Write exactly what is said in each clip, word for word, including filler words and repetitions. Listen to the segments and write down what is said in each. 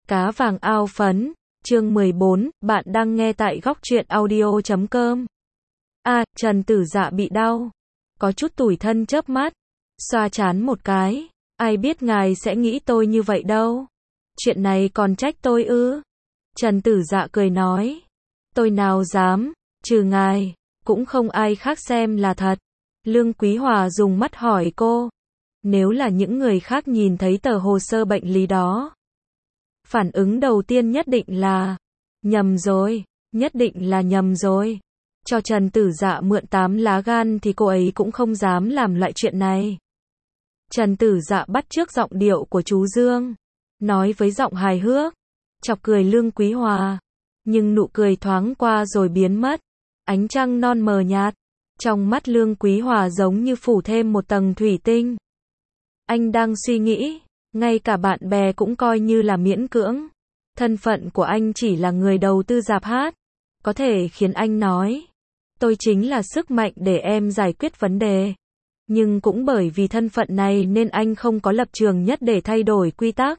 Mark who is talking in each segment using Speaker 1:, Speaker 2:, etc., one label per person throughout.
Speaker 1: Cá vàng ao phấn, chương mười bốn, bạn đang nghe tại góc truyện audio chấm com. A, Trần Tử Dạ bị đau, có chút tủi thân chớp mắt, xoa trán một cái, ai biết ngài sẽ nghĩ tôi như vậy đâu. Chuyện này còn trách tôi ư? Trần Tử Dạ cười nói, tôi nào dám, trừ ngài, cũng không ai khác xem là thật. Lương Quý Hòa dùng mắt hỏi cô, nếu là những người khác nhìn thấy tờ hồ sơ bệnh lý đó, phản ứng đầu tiên nhất định là, nhầm rồi, nhất định là nhầm rồi. Cho Trần Tử Dạ mượn tám lá gan thì cô ấy cũng không dám làm loại chuyện này. Trần Tử Dạ bắt chước giọng điệu của chú Dương, nói với giọng hài hước, chọc cười Lương Quý Hòa. Nhưng nụ cười thoáng qua rồi biến mất, ánh trăng non mờ nhạt, trong mắt Lương Quý Hòa giống như phủ thêm một tầng thủy tinh. Anh đang suy nghĩ, ngay cả bạn bè cũng coi như là miễn cưỡng. Thân phận của anh chỉ là người đầu tư rạp hát, có thể khiến anh nói, tôi chính là sức mạnh để em giải quyết vấn đề. Nhưng cũng bởi vì thân phận này nên anh không có lập trường nhất để thay đổi quy tắc.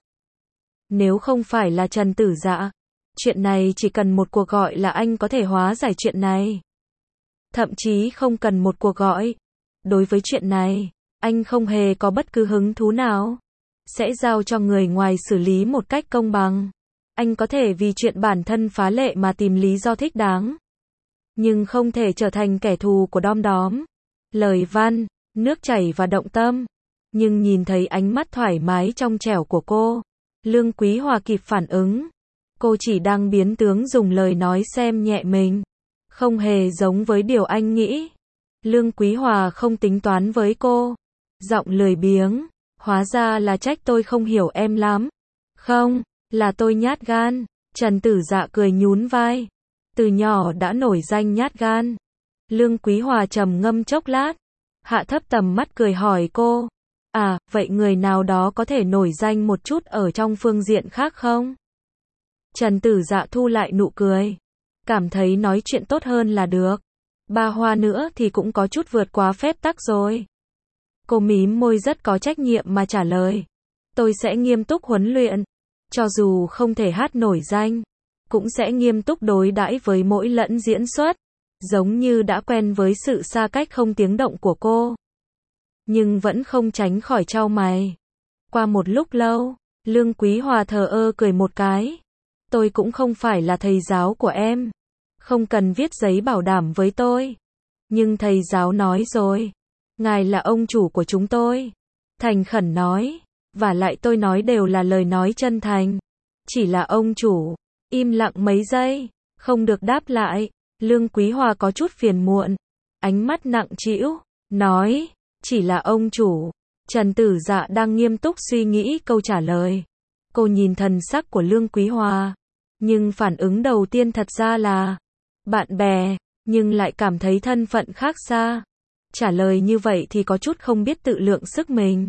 Speaker 1: Nếu không phải là Trần Tử Dạ, chuyện này chỉ cần một cuộc gọi là anh có thể hóa giải chuyện này. Thậm chí không cần một cuộc gọi. Đối với chuyện này, anh không hề có bất cứ hứng thú nào. Sẽ giao cho người ngoài xử lý một cách công bằng. Anh có thể vì chuyện bản thân phá lệ mà tìm lý do thích đáng, nhưng không thể trở thành kẻ thù của đom đóm. Lời văn, nước chảy và động tâm. Nhưng nhìn thấy ánh mắt thoải mái trong trẻo của cô, Lương Quý Hòa kịp phản ứng. Cô chỉ đang biến tướng dùng lời nói xem nhẹ mình, không hề giống với điều anh nghĩ. Lương Quý Hòa không tính toán với cô, giọng lười biếng, hóa ra là trách tôi không hiểu em lắm. Không, là tôi nhát gan. Trần Tử Dạ cười nhún vai, từ nhỏ đã nổi danh nhát gan. Lương Quý Hòa trầm ngâm chốc lát, hạ thấp tầm mắt cười hỏi cô, à, vậy người nào đó có thể nổi danh một chút ở trong phương diện khác không? Trần Tử Dạ thu lại nụ cười, cảm thấy nói chuyện tốt hơn là được. Ba hoa nữa thì cũng có chút vượt quá phép tắc rồi. Cô mím môi rất có trách nhiệm mà trả lời, tôi sẽ nghiêm túc huấn luyện, cho dù không thể hát nổi danh, cũng sẽ nghiêm túc đối đãi với mỗi lẫn diễn xuất, giống như đã quen với sự xa cách không tiếng động của cô. Nhưng vẫn không tránh khỏi chau mày. Qua một lúc lâu, Lương Quý Hòa thờ ơ cười một cái. Tôi cũng không phải là thầy giáo của em, không cần viết giấy bảo đảm với tôi. Nhưng thầy giáo nói rồi, ngài là ông chủ của chúng tôi. Thành khẩn nói, và lại tôi nói đều là lời nói chân thành. Chỉ là ông chủ. Im lặng mấy giây, không được đáp lại. Lương Quý Hòa có chút phiền muộn, ánh mắt nặng trĩu, nói, chỉ là ông chủ. Trần Tử Dạ đang nghiêm túc suy nghĩ câu trả lời. Cô nhìn thần sắc của Lương Quý Hòa, nhưng phản ứng đầu tiên thật ra là bạn bè, nhưng lại cảm thấy thân phận khác xa. Trả lời như vậy thì có chút không biết tự lượng sức mình.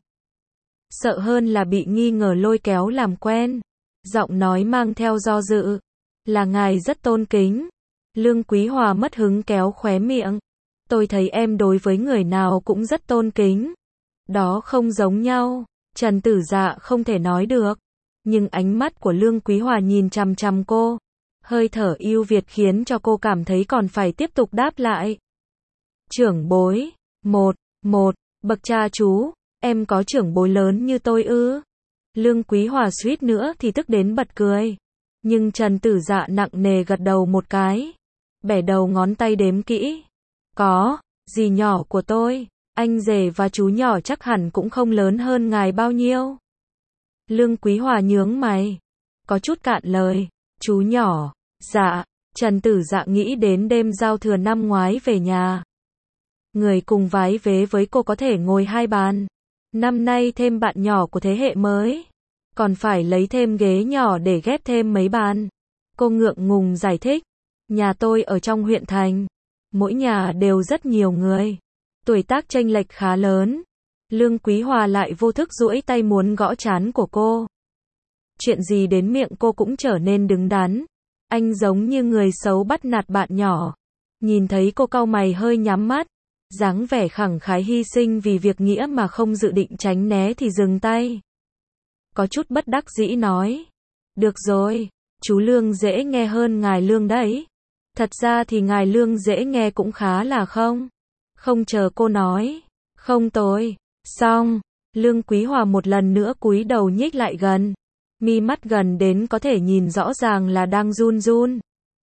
Speaker 1: Sợ hơn là bị nghi ngờ lôi kéo làm quen. Giọng nói mang theo do dự, là ngài rất tôn kính. Lương Quý Hòa mất hứng kéo khóe miệng. Tôi thấy em đối với người nào cũng rất tôn kính. Đó không giống nhau. Trần Tử Dạ không thể nói được. Nhưng ánh mắt của Lương Quý Hòa nhìn chằm chằm cô, hơi thở ưu việt khiến cho cô cảm thấy còn phải tiếp tục đáp lại. Trưởng bối, một, một, bậc cha chú, em có trưởng bối lớn như tôi ư? Lương Quý Hòa suýt nữa thì tức đến bật cười. Nhưng Trần Tử Dạ nặng nề gật đầu một cái, bẻ đầu ngón tay đếm kỹ. Có, dì nhỏ của tôi, anh rể và chú nhỏ chắc hẳn cũng không lớn hơn ngài bao nhiêu. Lương Quý Hòa nhướng mày, có chút cạn lời, chú nhỏ, dạ. Trần Tử Dạ nghĩ đến đêm giao thừa năm ngoái về nhà. Người cùng vái vế với cô có thể ngồi hai bàn. Năm nay thêm bạn nhỏ của thế hệ mới, còn phải lấy thêm ghế nhỏ để ghép thêm mấy bàn. Cô ngượng ngùng giải thích, nhà tôi ở trong huyện thành, mỗi nhà đều rất nhiều người, tuổi tác chênh lệch khá lớn. Lương Quý Hòa lại vô thức duỗi tay muốn gõ trán của cô. Chuyện gì đến miệng cô cũng trở nên đứng đắn. Anh giống như người xấu bắt nạt bạn nhỏ. Nhìn thấy cô cau mày hơi nhắm mắt, dáng vẻ khẳng khái hy sinh vì việc nghĩa mà không dự định tránh né thì dừng tay. Có chút bất đắc dĩ nói, Được rồi, chú Lương dễ nghe hơn ngài Lương đấy. Thật ra thì ngài Lương dễ nghe cũng khá là không. Không chờ cô nói. Không tồi. Xong, Lương Quý Hòa một lần nữa cúi đầu nhích lại gần. Mi mắt gần đến có thể nhìn rõ ràng là đang run run.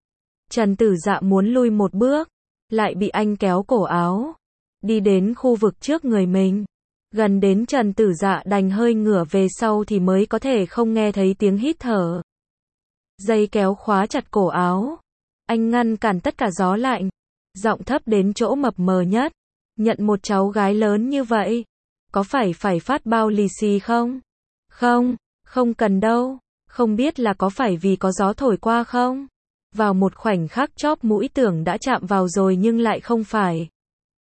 Speaker 1: Trần Tử Dạ muốn lui một bước, lại bị anh kéo cổ áo, đi đến khu vực trước người mình. Gần đến Trần Tử Dạ đành hơi ngửa về sau thì mới có thể không nghe thấy tiếng hít thở. Dây kéo khóa chặt cổ áo. Anh ngăn cản tất cả gió lạnh. Giọng thấp đến chỗ mập mờ nhất. Nhận một cháu gái lớn như vậy, có phải phải phát bao lì xì không? Không, không cần đâu. Không biết là có phải vì có gió thổi qua không? Vào một khoảnh khắc chóp mũi tưởng đã chạm vào rồi nhưng lại không phải.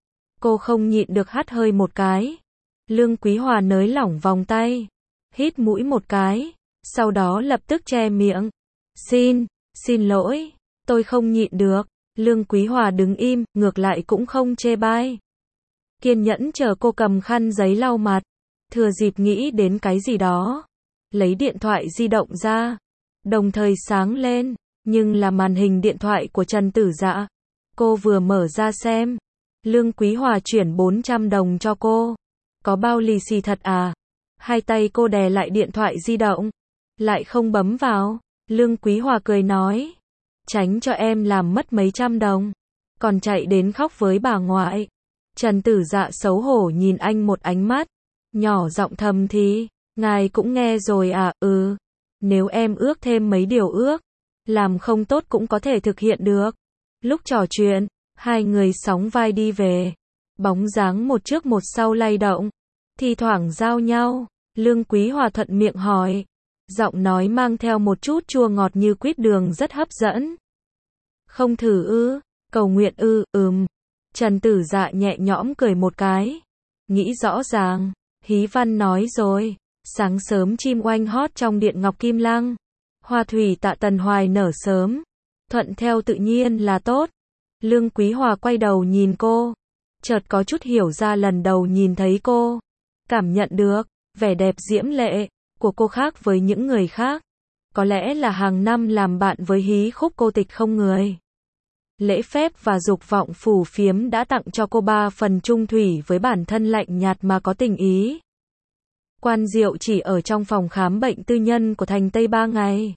Speaker 1: Cô không nhịn được hắt hơi một cái. Lương Quý Hòa nới lỏng vòng tay, hít mũi một cái, sau đó lập tức che miệng. Xin, xin lỗi, tôi không nhịn được. Lương Quý Hòa đứng im, ngược lại cũng không chê bai. Kiên nhẫn chờ cô cầm khăn giấy lau mặt, thừa dịp nghĩ đến cái gì đó. Lấy điện thoại di động ra, đồng thời sáng lên, nhưng là màn hình điện thoại của Trần Tử Dạ. Cô vừa mở ra xem, Lương Quý Hòa chuyển bốn trăm đồng cho cô. Có bao lì xì thật à? Hai tay cô đè lại điện thoại di động, lại không bấm vào. Lương Quý Hòa cười nói, tránh cho em làm mất mấy trăm đồng, còn chạy đến khóc với bà ngoại. Trần Tử Dạ xấu hổ nhìn anh một ánh mắt, nhỏ giọng thầm thì, ngài cũng nghe rồi à? Ừ, nếu em ước thêm mấy điều ước, làm không tốt cũng có thể thực hiện được. Lúc trò chuyện, hai người sóng vai đi về, bóng dáng một trước một sau lay động, thi thoảng giao nhau. Lương Quý Hòa thuận miệng hỏi, giọng nói mang theo một chút chua ngọt như quýt đường rất hấp dẫn. Không thử ư? Cầu nguyện ư? Ừm. Trần Tử Dạ nhẹ nhõm cười một cái. Nghĩ rõ ràng. Hí văn nói rồi. Sáng sớm chim oanh hót trong điện ngọc kim lăng. Hoa thủy tạ tần hoài nở sớm. Thuận theo tự nhiên là tốt. Lương Quý Hòa quay đầu nhìn cô. Chợt có chút hiểu ra lần đầu nhìn thấy cô. Cảm nhận được vẻ đẹp diễm lệ của cô khác với những người khác. Có lẽ là hàng năm làm bạn với hí khúc cô tịch không người. Lễ phép và dục vọng phù phiếm đã tặng cho cô ba phần trung thủy với bản thân lạnh nhạt mà có tình ý. Quan Diệu chỉ ở trong phòng khám bệnh tư nhân của thành Tây ba ngày.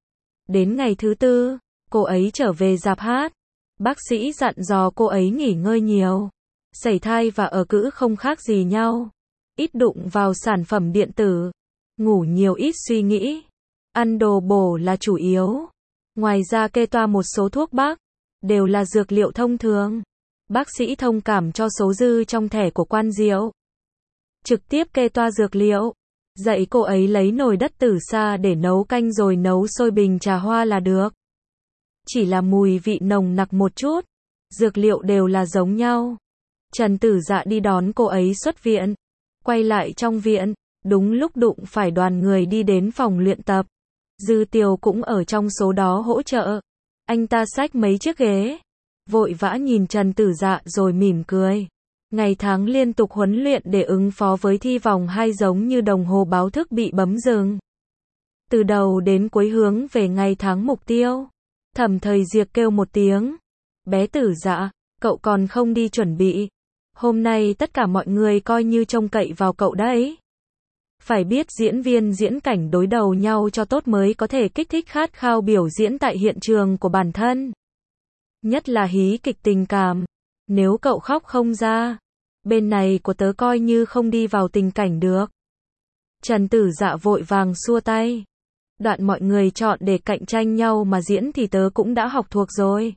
Speaker 1: Đến ngày thứ tư, cô ấy trở về rạp hát. Bác sĩ dặn dò cô ấy nghỉ ngơi nhiều. Sảy thai và ở cữ không khác gì nhau. Ít đụng vào sản phẩm điện tử. Ngủ nhiều ít suy nghĩ. Ăn đồ bổ là chủ yếu. Ngoài ra kê toa một số thuốc bắc, đều là dược liệu thông thường. Bác sĩ thông cảm cho số dư trong thẻ của Quan Diệu. Trực tiếp kê toa dược liệu. Dạy cô ấy lấy nồi đất tử sa để nấu canh rồi nấu sôi bình trà hoa là được. Chỉ là mùi vị nồng nặc một chút. Dược liệu đều là giống nhau. Trần Tử Dạ đi đón cô ấy xuất viện. Quay lại trong viện, đúng lúc đụng phải đoàn người đi đến phòng luyện tập. Dư Tiều cũng ở trong số đó hỗ trợ. Anh ta xách mấy chiếc ghế, vội vã nhìn Trần Tử Dạ rồi mỉm cười. Ngày tháng liên tục huấn luyện để ứng phó với thi vòng hai giống như đồng hồ báo thức bị bấm dừng. Từ đầu đến cuối hướng về ngày tháng mục tiêu. Thẩm Thời Diệp kêu một tiếng. Bé Tử Dạ, cậu còn không đi chuẩn bị. Hôm nay tất cả mọi người coi như trông cậy vào cậu đấy. Phải biết diễn viên diễn cảnh đối đầu nhau cho tốt mới có thể kích thích khát khao biểu diễn tại hiện trường của bản thân. Nhất là hí kịch tình cảm. Nếu cậu khóc không ra, bên này của tớ coi như không đi vào tình cảnh được. Trần Tử Dạ vội vàng xua tay. Đoạn mọi người chọn để cạnh tranh nhau mà diễn thì tớ cũng đã học thuộc rồi.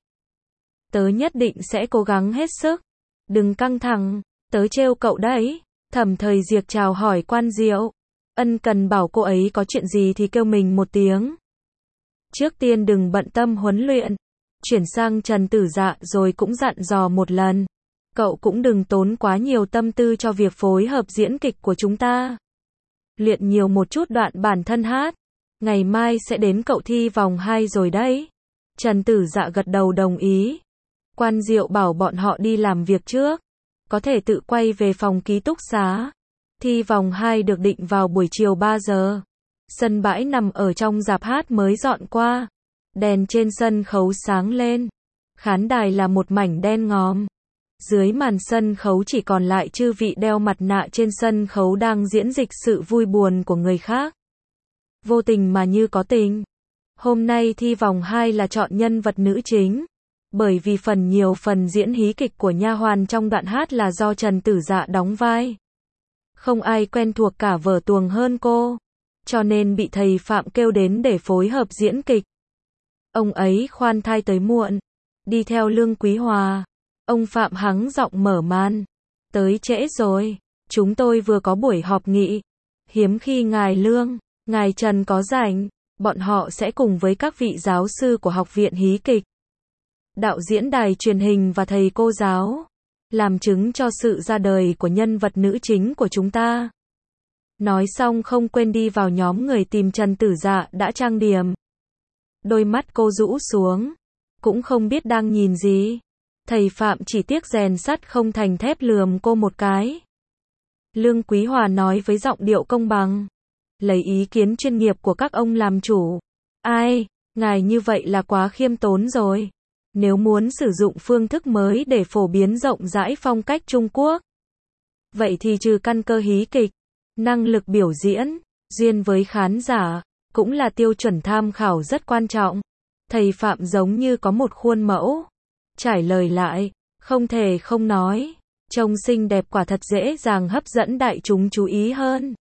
Speaker 1: Tớ nhất định sẽ cố gắng hết sức. Đừng căng thẳng, tớ trêu cậu đấy. Thẩm Thời Diệp chào hỏi Quan Diệu. Ân cần bảo cô ấy có chuyện gì thì kêu mình một tiếng. Trước tiên đừng bận tâm huấn luyện. Chuyển sang Trần Tử Dạ rồi cũng dặn dò một lần. Cậu cũng đừng tốn quá nhiều tâm tư cho việc phối hợp diễn kịch của chúng ta. Luyện nhiều một chút đoạn bản thân hát. Ngày mai sẽ đến cậu thi vòng hai rồi đấy. Trần Tử Dạ gật đầu đồng ý. Quan Diệu bảo bọn họ đi làm việc trước. Có thể tự quay về phòng ký túc xá. Thi vòng hai được định vào buổi chiều ba giờ. Sân bãi nằm ở trong rạp hát mới dọn qua. Đèn trên sân khấu sáng lên. Khán đài là một mảnh đen ngòm. Dưới màn sân khấu chỉ còn lại chư vị đeo mặt nạ trên sân khấu đang diễn dịch sự vui buồn của người khác. Vô tình mà như có tình. Hôm nay thi vòng hai là chọn nhân vật nữ chính. Bởi vì phần nhiều phần diễn hí kịch của nha hoàn trong đoạn hát là do Trần Tử Dạ đóng vai. Không ai quen thuộc cả vở tuồng hơn cô. Cho nên bị thầy Phạm kêu đến để phối hợp diễn kịch. Ông ấy khoan thai tới muộn. Đi theo Lương Quý Hòa. Ông Phạm hắng giọng mở màn. Tới trễ rồi. Chúng tôi vừa có buổi họp nghị. Hiếm khi ngài Lương, ngài Trần có rảnh. Bọn họ sẽ cùng với các vị giáo sư của Học viện Hí kịch, đạo diễn đài truyền hình và thầy cô giáo, làm chứng cho sự ra đời của nhân vật nữ chính của chúng ta. Nói xong không quên đi vào nhóm người tìm Trần Tử Dạ đã trang điểm. Đôi mắt cô rũ xuống, cũng không biết đang nhìn gì. Thầy Phạm chỉ tiếc rèn sắt không thành thép lườm cô một cái. Lương Quý Hòa nói với giọng điệu công bằng. Lấy ý kiến chuyên nghiệp của các ông làm chủ. Ai, ngài như vậy là quá khiêm tốn rồi. Nếu muốn sử dụng phương thức mới để phổ biến rộng rãi phong cách Trung Quốc, vậy thì trừ căn cơ hí kịch, năng lực biểu diễn, duyên với khán giả, cũng là tiêu chuẩn tham khảo rất quan trọng. Thầy Phạm giống như có một khuôn mẫu. Trải lời lại, không thể không nói, trông xinh đẹp quả thật dễ dàng hấp dẫn đại chúng chú ý hơn.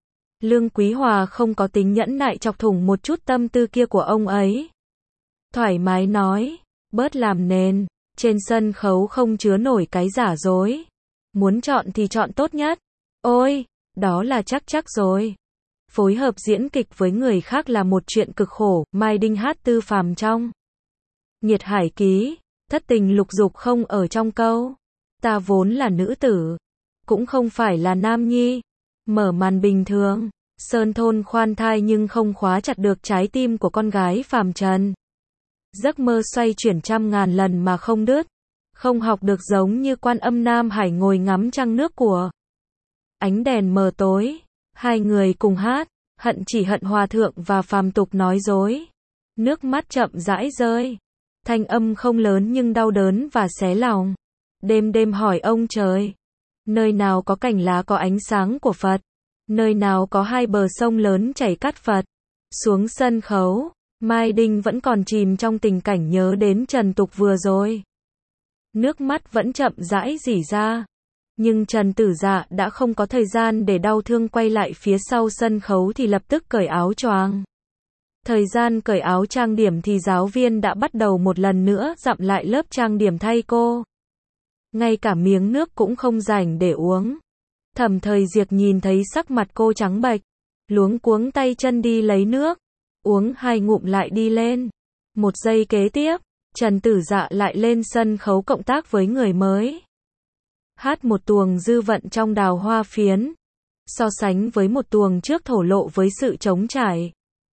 Speaker 1: Lương Quý Hòa không có tính nhẫn nại chọc thủng một chút tâm tư kia của ông ấy. Thoải mái nói, bớt làm nền, trên sân khấu không chứa nổi cái giả dối. Muốn chọn thì chọn tốt nhất. Ôi, đó là chắc chắc rồi. Phối hợp diễn kịch với người khác là một chuyện cực khổ, Mai Đinh hát tư phàm trong Nhiệt Hải Ký, thất tình lục dục không ở trong câu. Ta vốn là nữ tử, cũng không phải là nam nhi. Mở màn bình thường, sơn thôn khoan thai nhưng không khóa chặt được trái tim của con gái phàm trần. Giấc mơ xoay chuyển trăm ngàn lần mà không đứt. Không học được giống như Quan Âm Nam Hải ngồi ngắm trăng nước của. Ánh đèn mờ tối, hai người cùng hát, hận chỉ hận hòa thượng và phàm tục nói dối. Nước mắt chậm rãi rơi. Thanh âm không lớn nhưng đau đớn và xé lòng. Đêm đêm hỏi ông trời. Nơi nào có cành lá có ánh sáng của Phật? Nơi nào có hai bờ sông lớn chảy cát Phật? Xuống sân khấu, Mai Đinh vẫn còn chìm trong tình cảnh nhớ đến Trần Tục vừa rồi. Nước mắt vẫn chậm rãi rỉ ra. Nhưng Trần Tử Dạ đã không có thời gian để đau thương quay lại phía sau sân khấu thì lập tức cởi áo choàng. Thời gian cởi áo trang điểm thì giáo viên đã bắt đầu một lần nữa dặm lại lớp trang điểm thay cô. Ngay cả miếng nước cũng không rảnh để uống. Thẩm Thời Diệp nhìn thấy sắc mặt cô trắng bệch, luống cuống tay chân đi lấy nước, uống hai ngụm lại đi lên. Một giây kế tiếp, Trần Tử Dạ lại lên sân khấu cộng tác với người mới. Hát một tuồng dư vận trong Đào Hoa Phiến, so sánh với một tuồng trước thổ lộ với sự trống trải.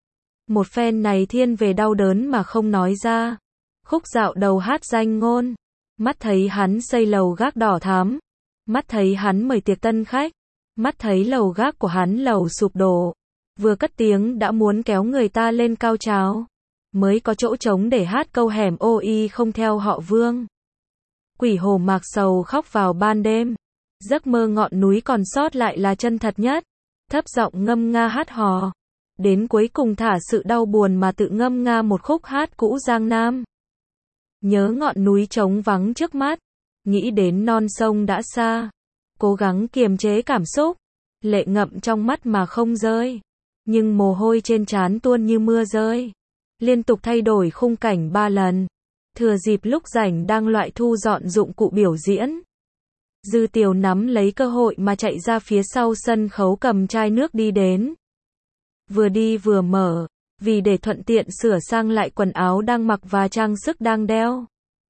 Speaker 1: Một phen này thiên về đau đớn mà không nói ra. Khúc dạo đầu hát danh ngôn. Mắt thấy hắn xây lầu gác đỏ thắm. Mắt thấy hắn mời tiệc tân khách. Mắt thấy lầu gác của hắn lầu sụp đổ. Vừa cất tiếng đã muốn kéo người ta lên cao trào. Mới có chỗ trống để hát câu hẻm ô y không theo họ Vương. Quỷ hồ mạc sầu khóc vào ban đêm. Giấc mơ ngọn núi còn sót lại là chân thật nhất. Thấp giọng ngâm nga hát hò. Đến cuối cùng thả sự đau buồn mà tự ngâm nga một khúc hát cũ Giang Nam. Nhớ ngọn núi trống vắng trước mắt. Nghĩ đến non sông đã xa. Cố gắng kiềm chế cảm xúc. Lệ ngậm trong mắt mà không rơi. Nhưng mồ hôi trên trán tuôn như mưa rơi. Liên tục thay đổi khung cảnh ba lần. Thừa dịp lúc rảnh đang loại thu dọn dụng cụ biểu diễn. Dư Tiều nắm lấy cơ hội mà chạy ra phía sau sân khấu cầm chai nước đi đến. Vừa đi vừa mở, vì để thuận tiện sửa sang lại quần áo đang mặc và trang sức đang đeo.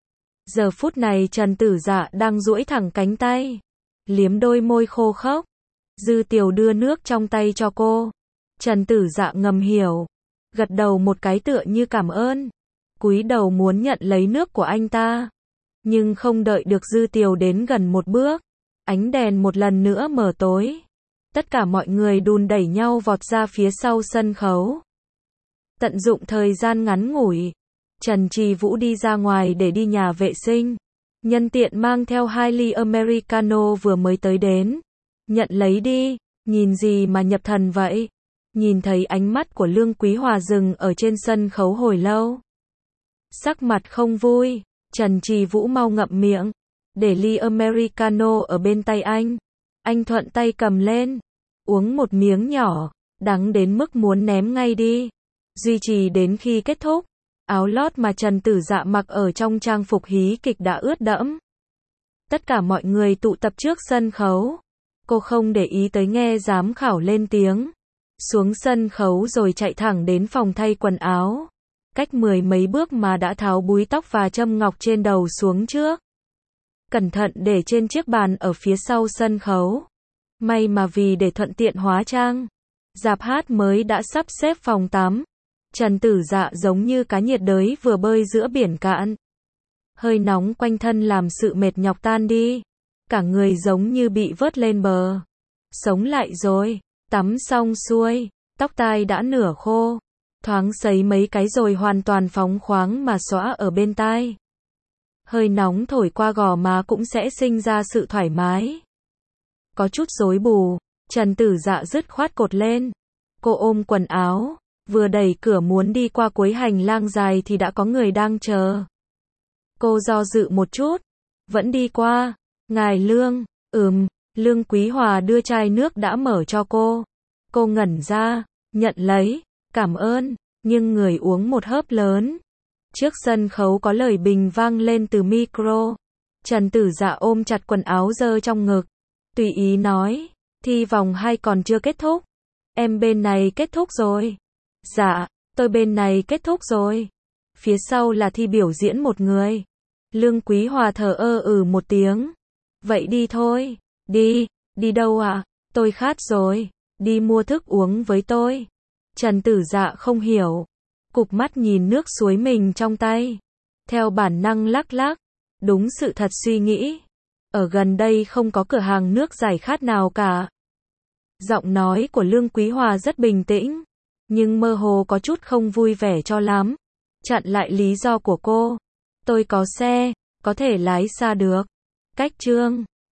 Speaker 1: Giờ phút này Trần Tử Dạ đang duỗi thẳng cánh tay, liếm đôi môi khô khốc. Dư Tiều đưa nước trong tay cho cô. Trần Tử Dạ ngầm hiểu, gật đầu một cái tựa như cảm ơn, cúi đầu muốn nhận lấy nước của anh ta. Nhưng không đợi được Dư Tiều đến gần một bước, ánh đèn một lần nữa mở tối. Tất cả mọi người đùn đẩy nhau vọt ra phía sau sân khấu. Tận dụng thời gian ngắn ngủi, Trần Trì Vũ đi ra ngoài để đi nhà vệ sinh. Nhân tiện mang theo hai ly Americano vừa mới tới đến. Nhận lấy đi, nhìn gì mà nhập thần vậy? Nhìn thấy ánh mắt của Lương Quý Hòa dừng ở trên sân khấu hồi lâu. Sắc mặt không vui, Trần Trì Vũ mau ngậm miệng, để ly Americano ở bên tay anh. Anh thuận tay cầm lên, uống một miếng nhỏ, đắng đến mức muốn ném ngay đi. Duy trì đến khi kết thúc, áo lót mà Trần Tử Dạ mặc ở trong trang phục hí kịch đã ướt đẫm. Tất cả mọi người tụ tập trước sân khấu. Cô không để ý tới nghe giám khảo lên tiếng. Xuống sân khấu rồi chạy thẳng đến phòng thay quần áo. Cách mười mấy bước mà đã tháo búi tóc và châm ngọc trên đầu xuống trước. Cẩn thận để trên chiếc bàn ở phía sau sân khấu. May mà vì để thuận tiện hóa trang, rạp hát mới đã sắp xếp phòng tắm. Trần Tử Dạ giống như cá nhiệt đới vừa bơi giữa biển cạn. Hơi nóng quanh thân làm sự mệt nhọc tan đi. Cả người giống như bị vớt lên bờ. Sống lại rồi, tắm xong xuôi, tóc tai đã nửa khô. Thoáng sấy mấy cái rồi hoàn toàn phóng khoáng mà xõa ở bên tai. Hơi nóng thổi qua gò má cũng sẽ sinh ra sự thoải mái. Có chút rối bù, Trần Tử Dạ dứt khoát cột lên. Cô ôm quần áo, vừa đẩy cửa muốn đi qua cuối hành lang dài thì đã có người đang chờ. Cô do dự một chút, vẫn đi qua. Ngài Lương, ừm, Lương Quý Hòa đưa chai nước đã mở cho cô. Cô ngẩn ra, nhận lấy, cảm ơn, nhưng người uống một hớp lớn. Trước sân khấu có lời bình vang lên từ micro. Trần Tử Dạ ôm chặt quần áo giơ trong ngực. Tùy ý nói, thi vòng hai còn chưa kết thúc. Em bên này kết thúc rồi. Dạ, tôi bên này kết thúc rồi. Phía sau là thi biểu diễn một người. Lương Quý Hòa thở ơ ừ một tiếng. Vậy đi thôi. Đi, đi đâu ạ? À? Tôi khát rồi. Đi mua thức uống với tôi. Trần Tử Dạ không hiểu. Cụp mắt nhìn nước suối mình trong tay. Theo bản năng lắc lắc. Đúng sự thật suy nghĩ. Ở gần đây không có cửa hàng nước giải khát nào cả. Giọng nói của Lương Quý Hòa rất bình tĩnh. Nhưng mơ hồ có chút không vui vẻ cho lắm. Chặn lại lý do của cô. Tôi có xe, có thể lái xa được. Cách Trương